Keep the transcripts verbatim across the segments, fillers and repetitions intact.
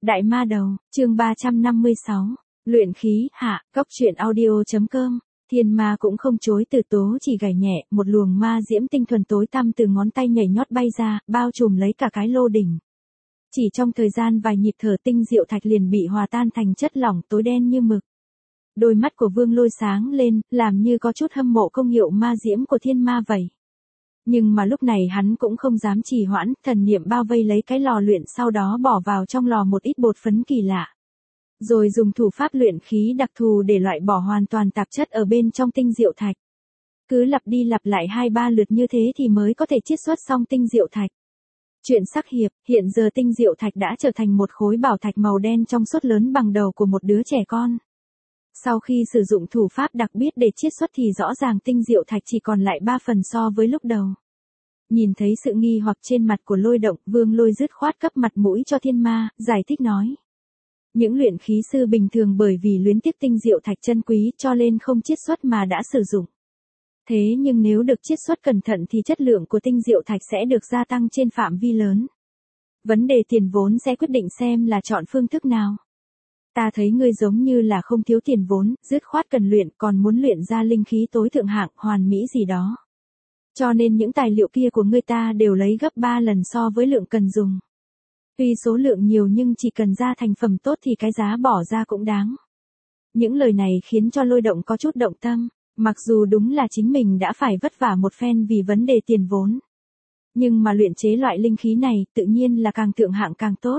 Đại ma đầu, chương ba trăm năm mươi sáu. Luyện khí, hạ, góc truyện audio.com. Thiên ma cũng không chối từ tố chỉ gảy nhẹ, một luồng ma diễm tinh thuần tối tăm từ ngón tay nhảy nhót bay ra, bao trùm lấy cả cái lô đỉnh. Chỉ trong thời gian vài nhịp thở tinh diệu thạch liền bị hòa tan thành chất lỏng tối đen như mực. Đôi mắt của Vương Lôi sáng lên, làm như có chút hâm mộ công hiệu ma diễm của thiên ma vậy. Nhưng mà lúc này hắn cũng không dám trì hoãn, thần niệm bao vây lấy cái lò luyện, sau đó bỏ vào trong lò một ít bột phấn kỳ lạ. Rồi dùng thủ pháp luyện khí đặc thù để loại bỏ hoàn toàn tạp chất ở bên trong tinh diệu thạch. Cứ lặp đi lặp lại hai ba lượt như thế thì mới có thể chiết xuất xong tinh diệu thạch. Chuyện sắc hiệp, hiện giờ tinh diệu thạch đã trở thành một khối bảo thạch màu đen trong suốt lớn bằng đầu của một đứa trẻ con. Sau khi sử dụng thủ pháp đặc biệt để chiết xuất thì rõ ràng tinh diệu thạch chỉ còn lại ba phần so với lúc đầu. Nhìn thấy sự nghi hoặc trên mặt của Lôi Động, Vương Lôi dứt khoát cấp mặt mũi cho thiên ma, giải thích nói. Những luyện khí sư bình thường bởi vì luyến tiếc tinh diệu thạch chân quý cho nên không chiết xuất mà đã sử dụng. Thế nhưng nếu được chiết xuất cẩn thận thì chất lượng của tinh diệu thạch sẽ được gia tăng trên phạm vi lớn. Vấn đề tiền vốn sẽ quyết định xem là chọn phương thức nào. Ta thấy ngươi giống như là không thiếu tiền vốn, dứt khoát cần luyện, còn muốn luyện ra linh khí tối thượng hạng, hoàn mỹ gì đó. Cho nên những tài liệu kia của ngươi ta đều lấy gấp ba lần so với lượng cần dùng. Tuy số lượng nhiều nhưng chỉ cần ra thành phẩm tốt thì cái giá bỏ ra cũng đáng. Những lời này khiến cho Lôi Động có chút động tâm, mặc dù đúng là chính mình đã phải vất vả một phen vì vấn đề tiền vốn. Nhưng mà luyện chế loại linh khí này tự nhiên là càng thượng hạng càng tốt.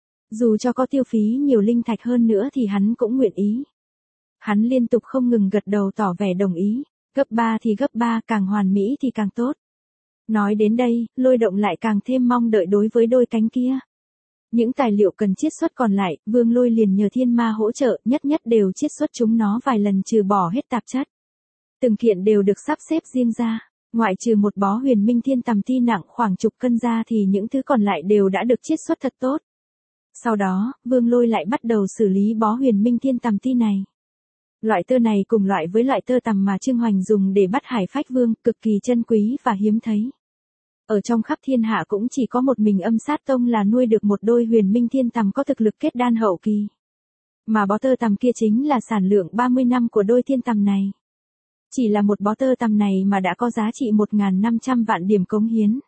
Dù cho có tiêu phí nhiều linh thạch hơn nữa thì hắn cũng nguyện ý. Hắn liên tục không ngừng gật đầu tỏ vẻ đồng ý, gấp ba thì gấp ba, càng hoàn mỹ thì càng tốt. Nói đến đây, Lôi Động lại càng thêm mong đợi đối với đôi cánh kia. Những tài liệu cần chiết xuất còn lại, Vương Lôi liền nhờ thiên ma hỗ trợ, nhất nhất đều chiết xuất chúng nó vài lần trừ bỏ hết tạp chất. Từng kiện đều được sắp xếp riêng ra, ngoại trừ một bó huyền minh thiên tầm ti nặng khoảng chục cân ra thì những thứ còn lại đều đã được chiết xuất thật tốt. Sau đó, Vương Lôi lại bắt đầu xử lý bó huyền minh thiên tầm ti này. Loại tơ này cùng loại với loại tơ tằm mà Trương Hoành dùng để bắt Hải Phách Vương, cực kỳ chân quý và hiếm thấy. Ở trong khắp thiên hạ cũng chỉ có một mình Âm Sát Tông là nuôi được một đôi huyền minh thiên tằm có thực lực kết đan hậu kỳ. Mà bó tơ tằm kia chính là sản lượng ba mươi năm của đôi thiên tằm này. Chỉ là một bó tơ tằm này mà đã có giá trị một nghìn năm trăm vạn điểm cống hiến.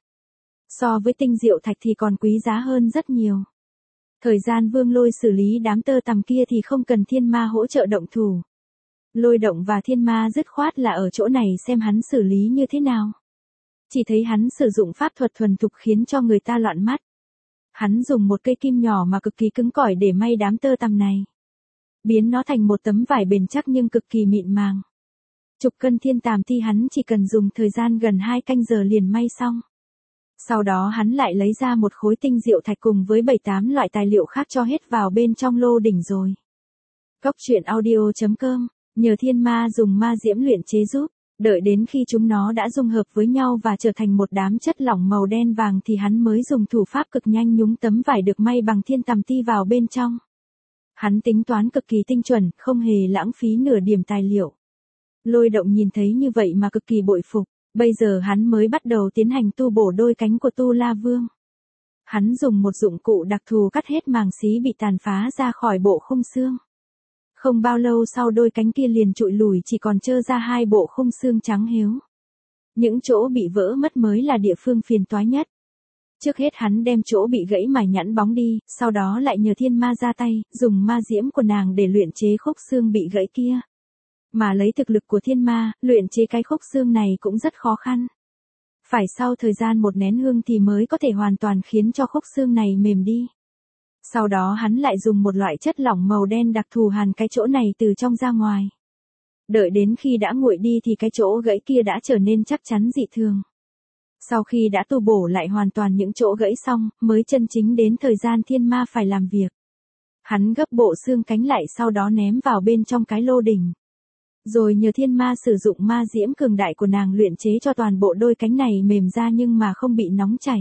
So với tinh diệu thạch thì còn quý giá hơn rất nhiều. Thời gian Vương Lôi xử lý đám tơ tằm kia thì không cần thiên ma hỗ trợ động thủ. Lôi Động và thiên ma dứt khoát là ở chỗ này xem hắn xử lý như thế nào. Chỉ thấy hắn sử dụng pháp thuật thuần thục khiến cho người ta loạn mắt. Hắn dùng một cây kim nhỏ mà cực kỳ cứng cỏi để may đám tơ tằm này. Biến nó thành một tấm vải bền chắc nhưng cực kỳ mịn màng. Chục cân thiên tàm thi hắn chỉ cần dùng thời gian gần hai canh giờ liền may xong. Sau đó hắn lại lấy ra một khối tinh diệu thạch cùng với bảy tám loại tài liệu khác cho hết vào bên trong lô đỉnh rồi. Góc truyện audio.com, nhờ thiên ma dùng ma diễm luyện chế giúp, đợi đến khi chúng nó đã dung hợp với nhau và trở thành một đám chất lỏng màu đen vàng thì hắn mới dùng thủ pháp cực nhanh nhúng tấm vải được may bằng thiên tầm ti vào bên trong. Hắn tính toán cực kỳ tinh chuẩn, không hề lãng phí nửa điểm tài liệu. Lôi Động nhìn thấy như vậy mà cực kỳ bội phục. Bây giờ hắn mới bắt đầu tiến hành tu bổ đôi cánh của Tu La Vương. Hắn dùng một dụng cụ đặc thù cắt hết màng xí bị tàn phá ra khỏi bộ khung xương. Không bao lâu sau đôi cánh kia liền trụi lùi chỉ còn trơ ra hai bộ khung xương trắng héo. Những chỗ bị vỡ mất mới là địa phương phiền toái nhất. Trước hết hắn đem chỗ bị gãy mài nhẵn bóng đi, sau đó lại nhờ thiên ma ra tay, dùng ma diễm của nàng để luyện chế khúc xương bị gãy kia. Mà lấy thực lực của thiên ma, luyện chế cái khúc xương này cũng rất khó khăn. Phải sau thời gian một nén hương thì mới có thể hoàn toàn khiến cho khúc xương này mềm đi. Sau đó hắn lại dùng một loại chất lỏng màu đen đặc thù hàn cái chỗ này từ trong ra ngoài. Đợi đến khi đã nguội đi thì cái chỗ gãy kia đã trở nên chắc chắn dị thường. Sau khi đã tu bổ lại hoàn toàn những chỗ gãy xong, mới chân chính đến thời gian thiên ma phải làm việc. Hắn gấp bộ xương cánh lại sau đó ném vào bên trong cái lô đỉnh. Rồi nhờ thiên ma sử dụng ma diễm cường đại của nàng luyện chế cho toàn bộ đôi cánh này mềm ra nhưng mà không bị nóng chảy.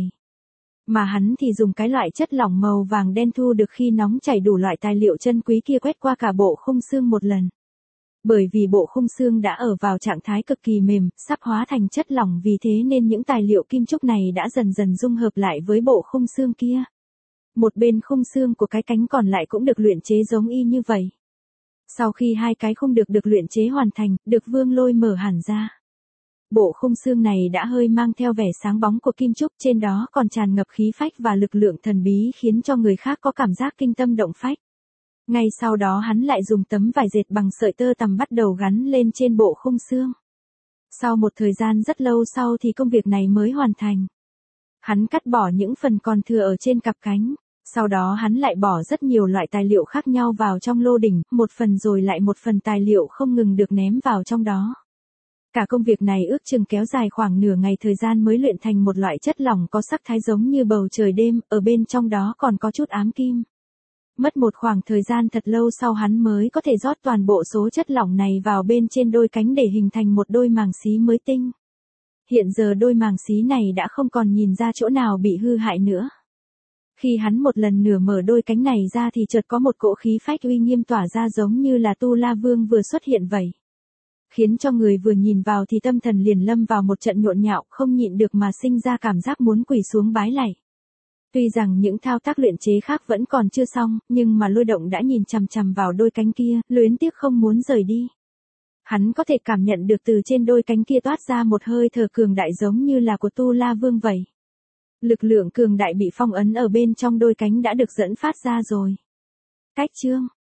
Mà hắn thì dùng cái loại chất lỏng màu vàng đen thu được khi nóng chảy đủ loại tài liệu chân quý kia quét qua cả bộ khung xương một lần. Bởi vì bộ khung xương đã ở vào trạng thái cực kỳ mềm, sắp hóa thành chất lỏng vì thế nên những tài liệu kim trúc này đã dần dần dung hợp lại với bộ khung xương kia. Một bên khung xương của cái cánh còn lại cũng được luyện chế giống y như vậy. Sau khi hai cái khung được được luyện chế hoàn thành, được Vương Lôi mở hẳn ra. Bộ khung xương này đã hơi mang theo vẻ sáng bóng của kim trúc, trên đó còn tràn ngập khí phách và lực lượng thần bí khiến cho người khác có cảm giác kinh tâm động phách. Ngay sau đó hắn lại dùng tấm vải dệt bằng sợi tơ tằm bắt đầu gắn lên trên bộ khung xương. Sau một thời gian rất lâu sau thì công việc này mới hoàn thành. Hắn cắt bỏ những phần còn thừa ở trên cặp cánh. Sau đó hắn lại bỏ rất nhiều loại tài liệu khác nhau vào trong lô đỉnh, một phần rồi lại một phần tài liệu không ngừng được ném vào trong đó. Cả công việc này ước chừng kéo dài khoảng nửa ngày thời gian mới luyện thành một loại chất lỏng có sắc thái giống như bầu trời đêm, ở bên trong đó còn có chút ám kim. Mất một khoảng thời gian thật lâu sau hắn mới có thể rót toàn bộ số chất lỏng này vào bên trên đôi cánh để hình thành một đôi màng xí mới tinh. Hiện giờ đôi màng xí này đã không còn nhìn ra chỗ nào bị hư hại nữa. Khi hắn một lần nửa mở đôi cánh này ra thì chợt có một cỗ khí phách uy nghiêm tỏa ra giống như là Tu La Vương vừa xuất hiện vậy. Khiến cho người vừa nhìn vào thì tâm thần liền lâm vào một trận nhộn nhạo, không nhịn được mà sinh ra cảm giác muốn quỳ xuống bái lạy. Tuy rằng những thao tác luyện chế khác vẫn còn chưa xong, nhưng mà Lôi Động đã nhìn chằm chằm vào đôi cánh kia, luyến tiếc không muốn rời đi. Hắn có thể cảm nhận được từ trên đôi cánh kia toát ra một hơi thở cường đại giống như là của Tu La Vương vậy. Lực lượng cường đại bị phong ấn ở bên trong đôi cánh đã được dẫn phát ra rồi. Cách chương